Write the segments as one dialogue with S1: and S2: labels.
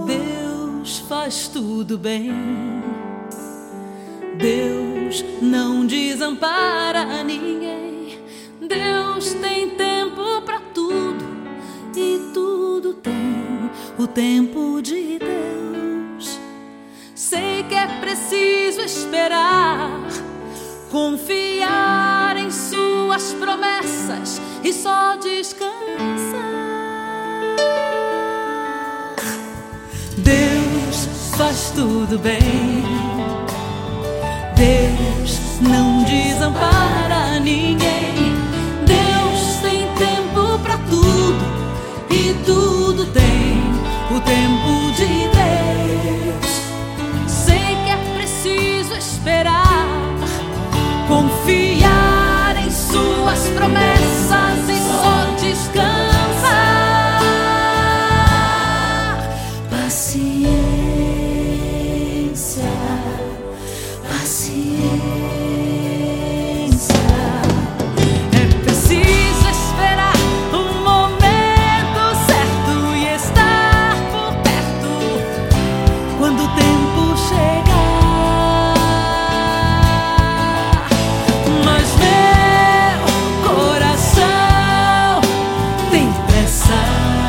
S1: Deus faz tudo bem. Deus não desampara ninguém. Deus tem tempo pra tudo e tudo tem o tempo de Deus. Sei que é preciso esperar, confiar em suas promessas e só descansar. Deus faz tudo bem. Deus não desampara ninguém. Deus tem tempo pra tudo e tudo tem o tempo de Deus. Sei que é preciso esperar, confiar em suas promessas e só descansar. Paciência, paciência. É preciso esperar o momento certo e estar por perto quando o tempo chegar. Mas meu coração tem pressa.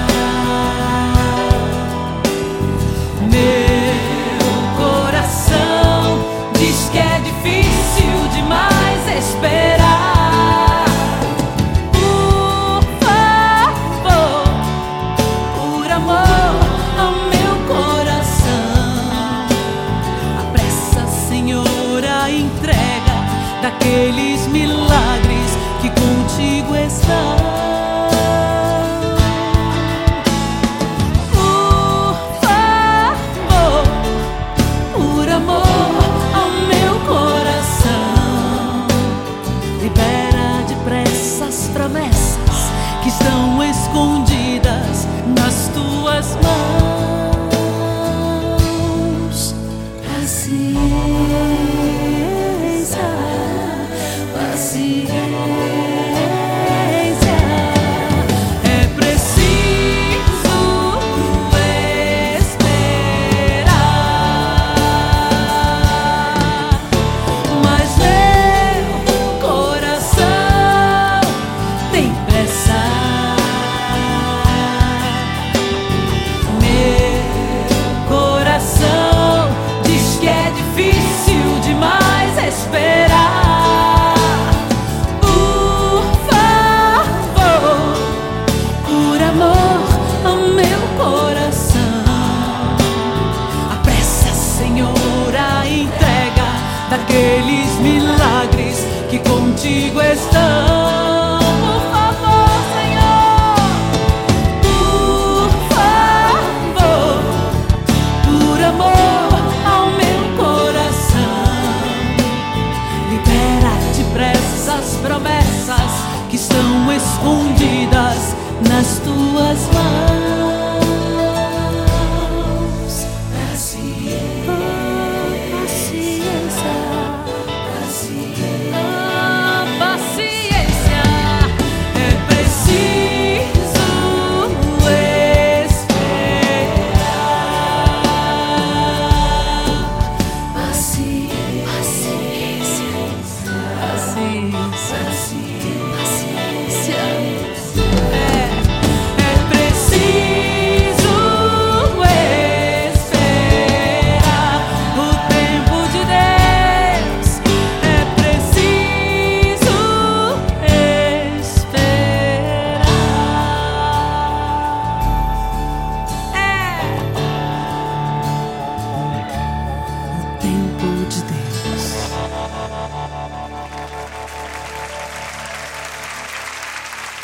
S1: Meu coração diz que é difícil demais esperar. Por favor, por amor ao meu coração, apressa, Senhor, a entrega daqueles milagres que contigo estão. Por favor, por amor ao meu coração, libera depressa as promessas que estão escondidas nas tuas mãos. Paciência, paciência. É preciso esperar. Mas meu coração tem pressa. Meu coração diz que é difícil demais esperar. Por favor, por amor ao meu coração, apressa, Senhor, a entrega daqueles milagres que contigo estão.